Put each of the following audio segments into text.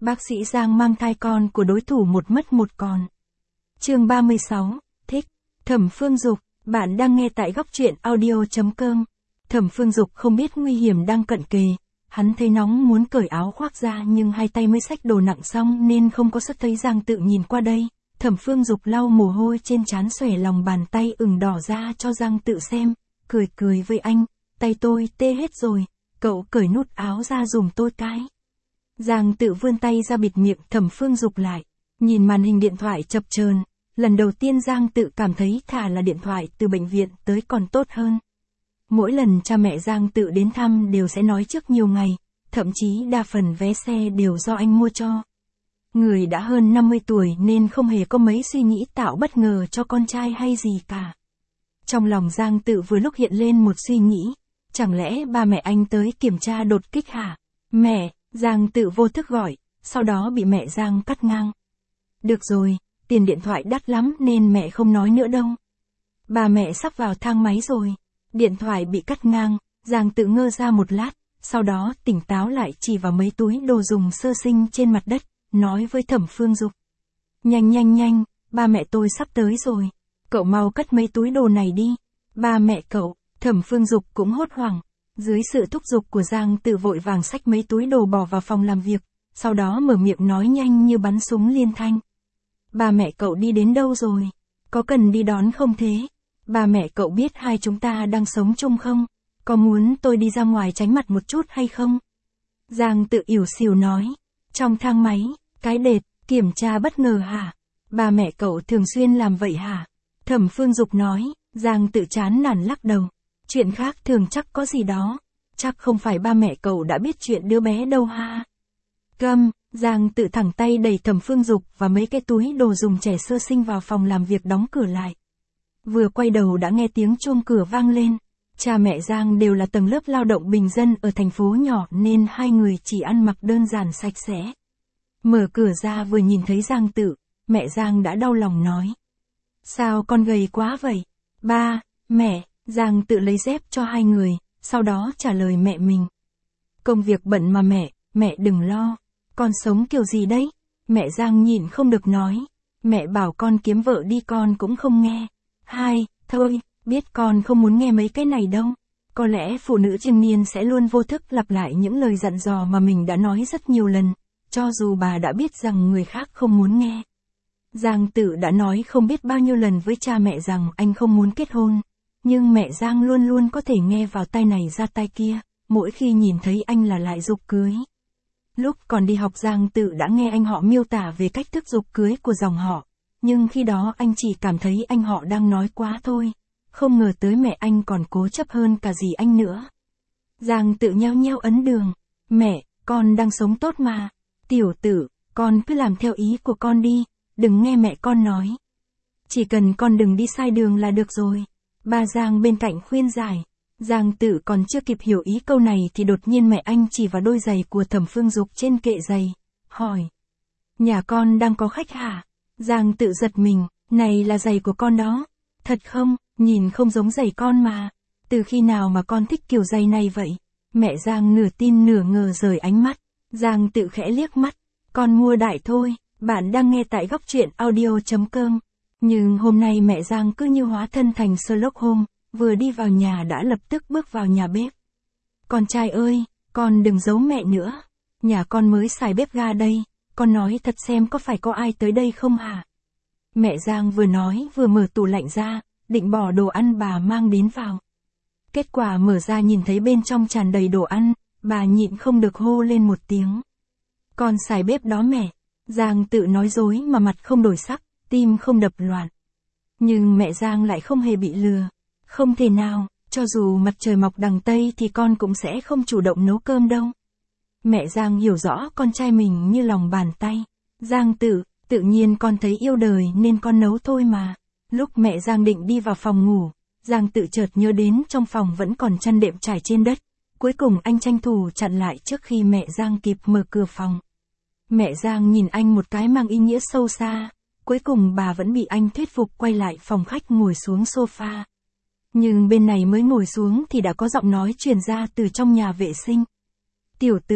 Bác sĩ Giang mang thai con của đối thủ một mất một còn. Chương 36, thích. Thẩm Phương Dục, bạn đang nghe tại góc truyện audio.com. Thẩm Phương Dục không biết nguy hiểm đang cận kề, hắn thấy nóng muốn cởi áo khoác ra nhưng hai tay mới xách đồ nặng xong nên không có sức. Thấy Giang Tự nhìn qua đây, Thẩm Phương Dục lau mồ hôi trên trán, xòe lòng bàn tay ửng đỏ ra cho Giang Tự xem, cười với anh, tay tôi tê hết rồi, cậu cởi nút áo ra giùm tôi cái. Giang Tự vươn tay ra bịt miệng Thẩm Phương Dục lại, nhìn màn hình điện thoại chập chờn, lần đầu tiên Giang Tự cảm thấy thà là điện thoại từ bệnh viện tới còn tốt hơn. Mỗi lần cha mẹ Giang Tự đến thăm đều sẽ nói trước nhiều ngày, thậm chí đa phần vé xe đều do anh mua cho. Người đã hơn 50 tuổi nên không hề có mấy suy nghĩ tạo bất ngờ cho con trai hay gì cả. Trong lòng Giang Tự vừa lúc hiện lên một suy nghĩ, chẳng lẽ ba mẹ anh tới kiểm tra đột kích hả? Mẹ, Giang Tự vô thức gọi, sau đó bị mẹ Giang cắt ngang. Được rồi, tiền điện thoại đắt lắm nên mẹ không nói nữa đâu. Ba mẹ sắp vào thang máy rồi. Điện thoại bị cắt ngang, Giang Tự ngơ ra một lát, sau đó tỉnh táo lại chỉ vào mấy túi đồ dùng sơ sinh trên mặt đất, nói với Thẩm Phương Dục. Nhanh, ba mẹ tôi sắp tới rồi. Cậu mau cất mấy túi đồ này đi. Ba mẹ cậu, Thẩm Phương Dục cũng hốt hoảng. Dưới sự thúc giục của Giang Tự vội vàng xách mấy túi đồ bỏ vào phòng làm việc, sau đó mở miệng nói nhanh như bắn súng liên thanh. Ba mẹ cậu đi đến đâu rồi? Có cần đi đón không thế? Ba mẹ cậu biết hai chúng ta đang sống chung không? Có muốn tôi đi ra ngoài tránh mặt một chút hay không? Giang Tự ỉu xìu nói. Trong thang máy, cái đệt, kiểm tra bất ngờ hả? Ba mẹ cậu thường xuyên làm vậy hả? Thẩm Phương Dục nói. Giang Tự chán nản lắc đầu. Chuyện khác thường chắc có gì đó. Chắc không phải ba mẹ cậu đã biết chuyện đứa bé đâu ha? Câm, Giang Tự thẳng tay đẩy Thẩm Phương Dục và mấy cái túi đồ dùng trẻ sơ sinh vào phòng làm việc, đóng cửa lại. Vừa quay đầu đã nghe tiếng chuông cửa vang lên. Cha mẹ Giang đều là tầng lớp lao động bình dân ở thành phố nhỏ nên hai người chỉ ăn mặc đơn giản sạch sẽ. Mở cửa ra vừa nhìn thấy Giang Tự, mẹ Giang đã đau lòng nói. Sao con gầy quá vậy? Ba, mẹ, Giang Tự lấy dép cho hai người, sau đó trả lời mẹ mình. Công việc bận mà mẹ đừng lo. Con sống kiểu gì đấy? Mẹ Giang nhịn không được nói. Mẹ bảo con kiếm vợ đi con cũng không nghe. Thôi, biết con không muốn nghe mấy cái này đâu. Có lẽ phụ nữ trung niên sẽ luôn vô thức lặp lại những lời dặn dò mà mình đã nói rất nhiều lần, cho dù bà đã biết rằng người khác không muốn nghe. Giang Tự đã nói không biết bao nhiêu lần với cha mẹ rằng anh không muốn kết hôn, nhưng mẹ Giang luôn luôn có thể nghe vào tai này ra tai kia, mỗi khi nhìn thấy anh là lại giục cưới. Lúc còn đi học Giang Tự đã nghe anh họ miêu tả về cách thức giục cưới của dòng họ, nhưng khi đó anh chỉ cảm thấy anh họ đang nói quá thôi, không ngờ tới mẹ anh còn cố chấp hơn cả gì anh nữa. Giang Tự nheo nheo ấn đường. Mẹ, con đang sống tốt mà. Tiểu Tự, con cứ làm theo ý của con đi, đừng nghe mẹ con nói. Chỉ cần con đừng đi sai đường là được rồi. Ba Giang bên cạnh khuyên giải. Giang Tự còn chưa kịp hiểu ý câu này thì đột nhiên mẹ anh chỉ vào đôi giày của Thẩm Phương Dục trên kệ giày, hỏi. Nhà con đang có khách hả? Giang Tự giật mình, này là giày của con đó. Thật không, nhìn không giống giày con mà. Từ khi nào mà con thích kiểu giày này vậy? Mẹ Giang nửa tin nửa ngờ rời ánh mắt. Giang Tự khẽ liếc mắt. Con mua đại thôi, bạn đang nghe tại góc truyện audio.com. Nhưng hôm nay mẹ Giang cứ như hóa thân thành Sherlock Holmes, vừa đi vào nhà đã lập tức bước vào nhà bếp. Con trai ơi, con đừng giấu mẹ nữa. Nhà con mới xài bếp ga đây, con nói thật xem có phải có ai tới đây không hả? Mẹ Giang vừa nói vừa mở tủ lạnh ra, định bỏ đồ ăn bà mang đến vào. Kết quả mở ra nhìn thấy bên trong tràn đầy đồ ăn, bà nhịn không được hô lên một tiếng. Con xài bếp đó mẹ. Giang Tự nói dối mà mặt không đổi sắc, tim không đập loạn. Nhưng mẹ Giang lại không hề bị lừa. Không thể nào, cho dù mặt trời mọc đằng Tây thì con cũng sẽ không chủ động nấu cơm đâu. Mẹ Giang hiểu rõ con trai mình như lòng bàn tay. Giang Tự, tự nhiên con thấy yêu đời nên con nấu thôi mà. Lúc mẹ Giang định đi vào phòng ngủ, Giang Tự chợt nhớ đến trong phòng vẫn còn chăn đệm trải trên đất. Cuối cùng anh tranh thủ chặn lại trước khi mẹ Giang kịp mở cửa phòng. Mẹ Giang nhìn anh một cái mang ý nghĩa sâu xa. Cuối cùng bà vẫn bị anh thuyết phục quay lại phòng khách ngồi xuống sofa. Nhưng bên này mới ngồi xuống thì đã có giọng nói truyền ra từ trong nhà vệ sinh. Tiểu Tự,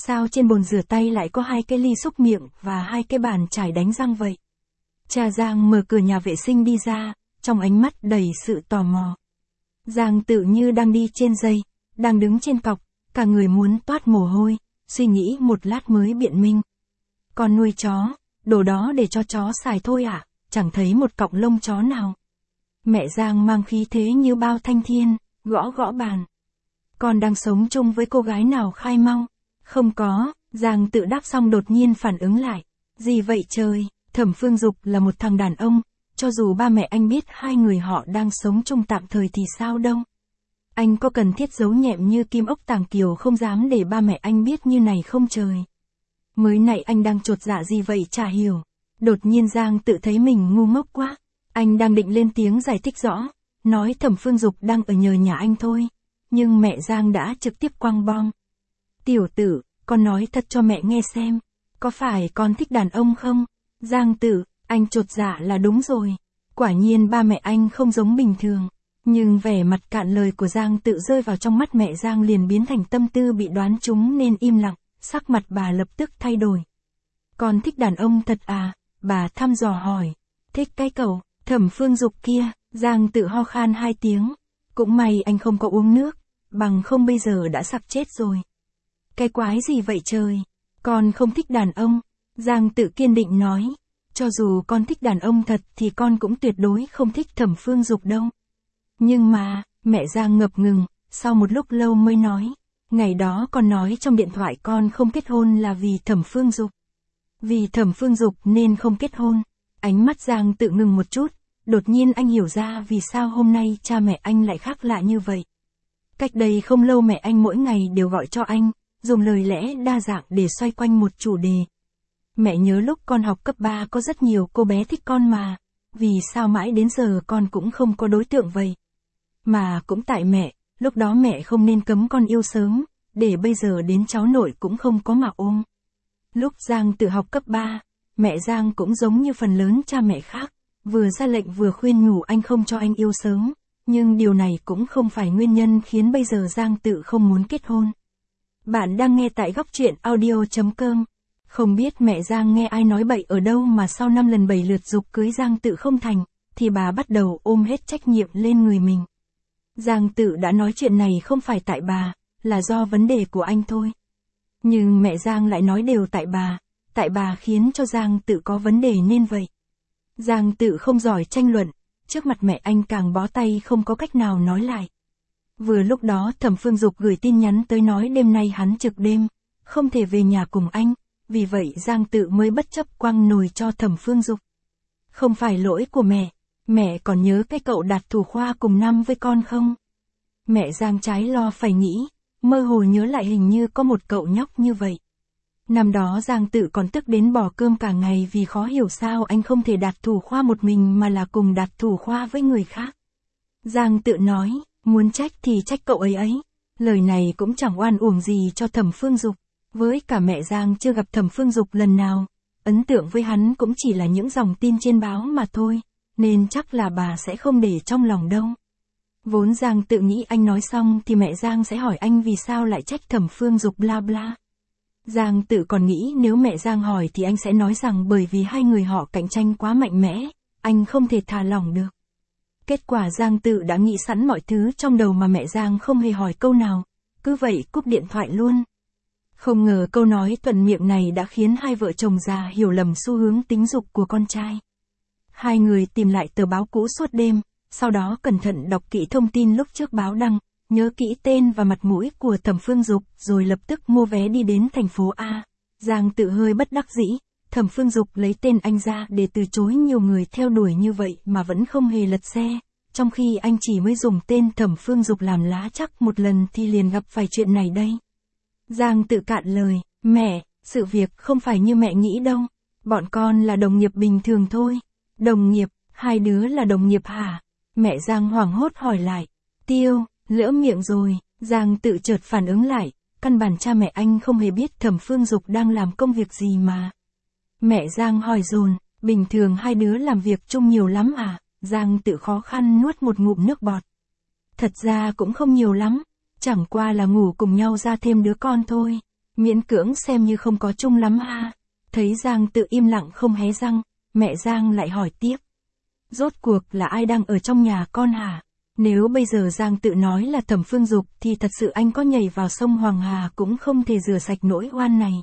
sao trên bồn rửa tay lại có 2 cái ly xúc miệng và 2 cái bàn chải đánh răng vậy? Cha Giang mở cửa nhà vệ sinh đi ra, trong ánh mắt đầy sự tò mò. Giang Tự như đang đi trên dây, đang đứng trên cọc, cả người muốn toát mồ hôi, suy nghĩ một lát mới biện minh. Con nuôi chó, đồ đó để cho chó xài thôi ạ, chẳng thấy một cọng lông chó nào. Mẹ Giang mang khí thế như bao thanh thiên, gõ gõ bàn. Con đang sống chung với cô gái nào khai mau? Không có, Giang Tự đáp xong đột nhiên phản ứng lại. Gì vậy trời, Thẩm Phương Dục là một thằng đàn ông, cho dù ba mẹ anh biết hai người họ đang sống chung tạm thời thì sao đâu. Anh có cần thiết giấu nhẹm như kim ốc tàng kiều không dám để ba mẹ anh biết như này không trời. Mới nãy anh đang chột dạ gì vậy chả hiểu. Đột nhiên Giang Tự thấy mình ngu ngốc quá. Anh đang định lên tiếng giải thích rõ, nói Thẩm Phương Dục đang ở nhờ nhà anh thôi. Nhưng mẹ Giang đã trực tiếp quăng bom. Tiểu Tử, con nói thật cho mẹ nghe xem, có phải con thích đàn ông không? Giang Tự, anh chột dạ là đúng rồi. Quả nhiên ba mẹ anh không giống bình thường. Nhưng vẻ mặt cạn lời của Giang Tự rơi vào trong mắt mẹ Giang liền biến thành tâm tư bị đoán trúng nên im lặng, sắc mặt bà lập tức thay đổi. Con thích đàn ông thật à? Bà thăm dò hỏi. Thích cái cậu, Thẩm Phương Dục kia. Giang Tự ho khan 2 tiếng. Cũng may anh không có uống nước, bằng không bây giờ đã sặc chết rồi. Cái quái gì vậy trời? Con không thích đàn ông. Giang Tự kiên định nói. Cho dù con thích đàn ông thật thì con cũng tuyệt đối không thích Thẩm Phương Dục đâu. Nhưng mà, mẹ Giang ngập ngừng, sau một lúc lâu mới nói. Ngày đó con nói trong điện thoại con không kết hôn là vì Thẩm Phương Dục. Vì Thẩm Phương Dục nên không kết hôn. Ánh mắt Giang Tự ngừng một chút, đột nhiên anh hiểu ra vì sao hôm nay cha mẹ anh lại khác lạ như vậy. Cách đây không lâu mẹ anh mỗi ngày đều gọi cho anh, dùng lời lẽ đa dạng để xoay quanh một chủ đề. Mẹ nhớ lúc con học cấp 3 có rất nhiều cô bé thích con mà, vì sao mãi đến giờ con cũng không có đối tượng vậy? Mà cũng tại mẹ, lúc đó mẹ không nên cấm con yêu sớm, để bây giờ đến cháu nội cũng không có mà ôm. Lúc Giang Tự học cấp 3, mẹ Giang cũng giống như phần lớn cha mẹ khác, vừa ra lệnh vừa khuyên nhủ anh không cho anh yêu sớm, nhưng điều này cũng không phải nguyên nhân khiến bây giờ Giang Tự không muốn kết hôn. Bạn đang nghe tại góc truyện audio.com. Không biết mẹ Giang nghe ai nói bậy ở đâu mà sau 5 lần 7 lượt giục cưới Giang Tự không thành, thì bà bắt đầu ôm hết trách nhiệm lên người mình. Giang Tự đã nói chuyện này không phải tại bà, là do vấn đề của anh thôi. Nhưng mẹ Giang lại nói đều tại bà khiến cho Giang Tự có vấn đề nên vậy. Giang Tự không giỏi tranh luận, trước mặt mẹ anh càng bó tay không có cách nào nói lại. Vừa lúc đó Thẩm Phương Dục gửi tin nhắn tới nói đêm nay hắn trực đêm, không thể về nhà cùng anh, vì vậy Giang Tự mới bất chấp quăng nồi cho Thẩm Phương Dục. Không phải lỗi của mẹ còn nhớ cái cậu đạt thủ khoa cùng năm với con không? Mẹ Giang trái lo phải nghĩ, mơ hồ nhớ lại hình như có một cậu nhóc như vậy. Năm đó Giang Tự còn tức đến bỏ cơm cả ngày vì khó hiểu sao anh không thể đạt thủ khoa một mình mà là cùng đạt thủ khoa với người khác. Giang Tự nói, muốn trách thì trách cậu ấy. Lời này cũng chẳng oan uổng gì cho Thẩm Phương Dục. Với cả mẹ Giang chưa gặp Thẩm Phương Dục lần nào, ấn tượng với hắn cũng chỉ là những dòng tin trên báo mà thôi, nên chắc là bà sẽ không để trong lòng đâu. Vốn Giang Tự nghĩ anh nói xong thì mẹ Giang sẽ hỏi anh vì sao lại trách Thẩm Phương Dục bla bla. Giang Tự còn nghĩ nếu mẹ Giang hỏi thì anh sẽ nói rằng bởi vì hai người họ cạnh tranh quá mạnh mẽ, anh không thể thả lỏng được. Kết quả Giang Tự đã nghĩ sẵn mọi thứ trong đầu mà mẹ Giang không hề hỏi câu nào, cứ vậy cúp điện thoại luôn. Không ngờ câu nói thuận miệng này đã khiến hai vợ chồng già hiểu lầm xu hướng tính dục của con trai. Hai người tìm lại tờ báo cũ suốt đêm, sau đó cẩn thận đọc kỹ thông tin lúc trước báo đăng, nhớ kỹ tên và mặt mũi của Thẩm Phương Dục, rồi lập tức mua vé đi đến thành phố A. Giang Tự hơi bất đắc dĩ, Thẩm Phương Dục lấy tên anh ra để từ chối nhiều người theo đuổi như vậy mà vẫn không hề lật xe, trong khi anh chỉ mới dùng tên Thẩm Phương Dục làm lá chắc một lần thì liền gặp phải chuyện này đây. Giang Tự cạn lời, mẹ, sự việc không phải như mẹ nghĩ đâu, bọn con là đồng nghiệp bình thường thôi. Đồng nghiệp, hai đứa là đồng nghiệp hả? Mẹ Giang hoảng hốt hỏi lại. Tiêu, lỡ miệng rồi. Giang Tự chợt phản ứng lại, căn bản cha mẹ anh không hề biết Thẩm Phương Dục đang làm công việc gì mà. Mẹ Giang hỏi dồn, bình thường hai đứa làm việc chung nhiều lắm à? Giang Tự khó khăn nuốt một ngụm nước bọt. Thật ra cũng không nhiều lắm, chẳng qua là ngủ cùng nhau ra thêm đứa con thôi. Miễn cưỡng xem như không có chung lắm ha. Thấy Giang Tự im lặng không hé răng, mẹ Giang lại hỏi tiếp. Rốt cuộc là ai đang ở trong nhà con hả? Nếu bây giờ Giang Tự nói là Thẩm Phương Dục thì thật sự anh có nhảy vào sông Hoàng Hà cũng không thể rửa sạch nỗi oan này.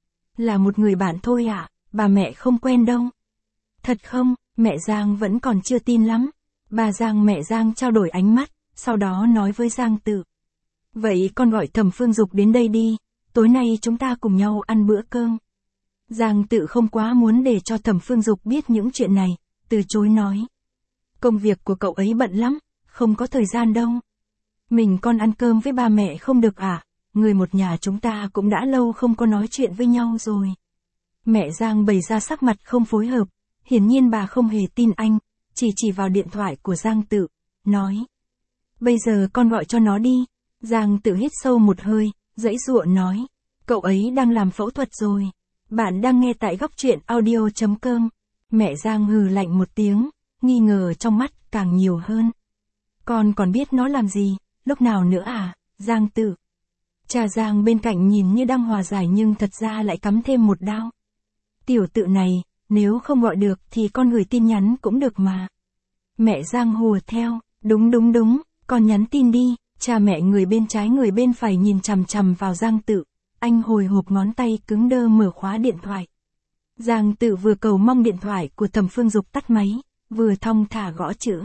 Là một người bạn thôi ạ, bà mẹ không quen đâu. Thật không? Mẹ Giang vẫn còn chưa tin lắm. Bà Giang mẹ Giang trao đổi ánh mắt, sau đó nói với Giang Tự. Vậy con gọi Thẩm Phương Dục đến đây đi, tối nay chúng ta cùng nhau ăn bữa cơm. Giang Tự không quá muốn để cho Thẩm Phương Dục biết những chuyện này, từ chối nói. Công việc của cậu ấy bận lắm, không có thời gian đâu. Mình con ăn cơm với ba mẹ không được à? Người một nhà chúng ta cũng đã lâu không có nói chuyện với nhau rồi. Mẹ Giang bày ra sắc mặt không phối hợp, hiển nhiên bà không hề tin anh, chỉ vào điện thoại của Giang Tự, nói. Bây giờ con gọi cho nó đi. Giang Tự hít sâu một hơi, giãy giụa nói. Cậu ấy đang làm phẫu thuật rồi. Bạn đang nghe tại góc truyện audio.com. Mẹ Giang hừ lạnh một tiếng, nghi ngờ trong mắt càng nhiều hơn. Con còn biết nó làm gì, lúc nào nữa à, Giang Tự. Cha Giang bên cạnh nhìn như đang hòa giải nhưng thật ra lại cắm thêm một đao. Tiểu Tự này, nếu không gọi được thì con gửi tin nhắn cũng được mà. Mẹ Giang hùa theo, đúng, con nhắn tin đi. Cha mẹ người bên trái người bên phải nhìn chằm chằm vào Giang Tự, anh hồi hộp ngón tay cứng đơ mở khóa điện thoại. Giang Tự vừa cầu mong điện thoại của Thẩm Phương Dục tắt máy, vừa thong thả gõ chữ.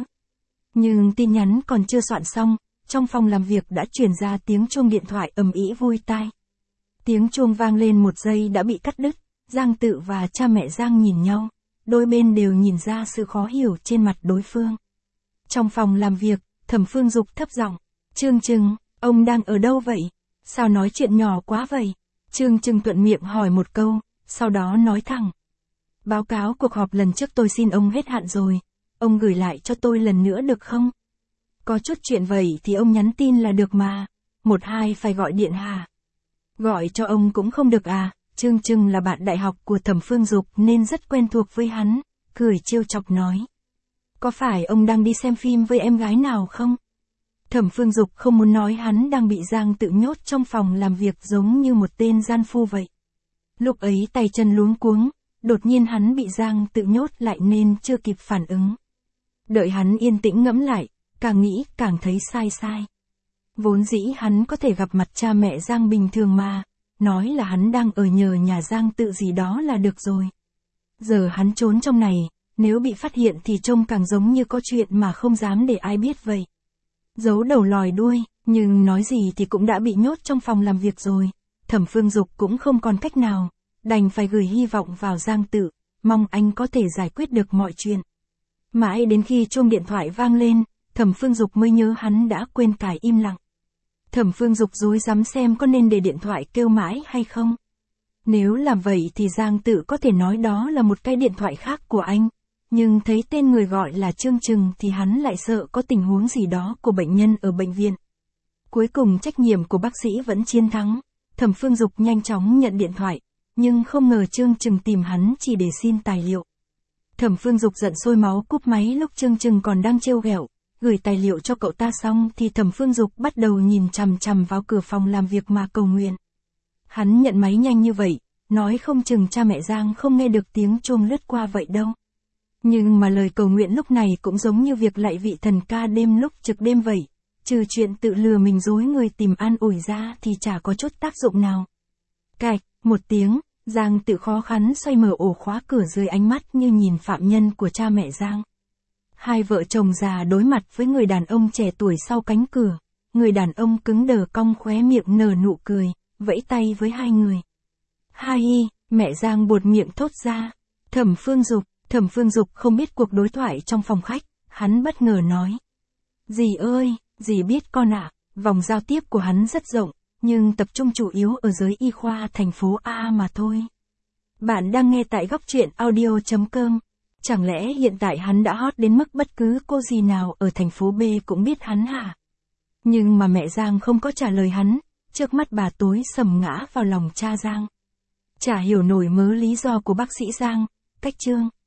Nhưng tin nhắn còn chưa soạn xong, trong phòng làm việc đã truyền ra tiếng chuông điện thoại ầm ĩ vui tai. Tiếng chuông vang lên một giây đã bị cắt đứt, Giang Tự và cha mẹ Giang nhìn nhau, đôi bên đều nhìn ra sự khó hiểu trên mặt đối phương. Trong phòng làm việc, Thẩm Phương Dục thấp giọng. Trương Trừng, ông đang ở đâu vậy? Sao nói chuyện nhỏ quá vậy? Trương Trừng thuận miệng hỏi một câu, sau đó nói thẳng. Báo cáo cuộc họp lần trước tôi xin ông hết hạn rồi, ông gửi lại cho tôi lần nữa được không? Có chút chuyện vậy thì ông nhắn tin là được mà, 12 phải gọi điện hả? Gọi cho ông cũng không được à? Trương Trừng là bạn đại học của Thẩm Phương Dục nên rất quen thuộc với hắn, cười trêu chọc nói. Có phải ông đang đi xem phim với em gái nào không? Thẩm Phương Dục không muốn nói hắn đang bị Giang Tự nhốt trong phòng làm việc giống như một tên gian phu vậy. Lúc ấy tay chân luống cuống, đột nhiên hắn bị Giang Tự nhốt lại nên chưa kịp phản ứng. Đợi hắn yên tĩnh ngẫm lại, càng nghĩ càng thấy sai. Vốn dĩ hắn có thể gặp mặt cha mẹ Giang bình thường mà, nói là hắn đang ở nhờ nhà Giang Tự gì đó là được rồi. Giờ hắn trốn trong này, nếu bị phát hiện thì trông càng giống như có chuyện mà không dám để ai biết vậy. Giấu đầu lòi đuôi, nhưng nói gì thì cũng đã bị nhốt trong phòng làm việc rồi. Thẩm Phương Dục cũng không còn cách nào, đành phải gửi hy vọng vào Giang Tự, mong anh có thể giải quyết được mọi chuyện. Mãi đến khi chuông điện thoại vang lên, Thẩm Phương Dục mới nhớ hắn đã quên cài im lặng. Thẩm Phương Dục rối rắm xem có nên để điện thoại kêu mãi hay không. Nếu làm vậy thì Giang Tự có thể nói đó là một cái điện thoại khác của anh. Nhưng thấy tên người gọi là Trương Trừng thì hắn lại sợ có tình huống gì đó của bệnh nhân ở bệnh viện. Cuối cùng trách nhiệm của bác sĩ vẫn chiến thắng. Thẩm Phương Dục nhanh chóng nhận điện thoại, nhưng không ngờ Trương Trừng tìm hắn chỉ để xin tài liệu. Thẩm Phương Dục giận sôi máu cúp máy lúc Trương Trừng còn đang trêu ghẹo, gửi tài liệu cho cậu ta xong thì Thẩm Phương Dục bắt đầu nhìn chằm chằm vào cửa phòng làm việc mà cầu nguyện. Hắn nhận máy nhanh như vậy, nói không chừng cha mẹ Giang không nghe được tiếng chuông lướt qua vậy đâu. Nhưng mà lời cầu nguyện lúc này cũng giống như việc lạy vị thần ca đêm lúc trực đêm vậy, trừ chuyện tự lừa mình dối người tìm an ủi ra thì chả có chút tác dụng nào. Cạch, một tiếng, Giang Tự khó khăn xoay mở ổ khóa cửa dưới ánh mắt như nhìn phạm nhân của cha mẹ Giang. Hai vợ chồng già đối mặt với người đàn ông trẻ tuổi sau cánh cửa, người đàn ông cứng đờ cong khóe miệng nở nụ cười, vẫy tay với hai người. Hai, mẹ Giang buột miệng thốt ra. Thẩm Phương Dục không biết cuộc đối thoại trong phòng khách, hắn bất ngờ nói. Dì ơi, dì biết con ạ, vòng giao tiếp của hắn rất rộng, nhưng tập trung chủ yếu ở giới y khoa thành phố A mà thôi. Bạn đang nghe tại góc truyện audio.com. Chẳng lẽ hiện tại hắn đã hot đến mức bất cứ cô dì nào ở thành phố B cũng biết hắn hả? Nhưng mà mẹ Giang không có trả lời hắn, trước mắt bà tối sầm ngã vào lòng cha Giang. Chả hiểu nổi mớ lý do của bác sĩ Giang, cách Trương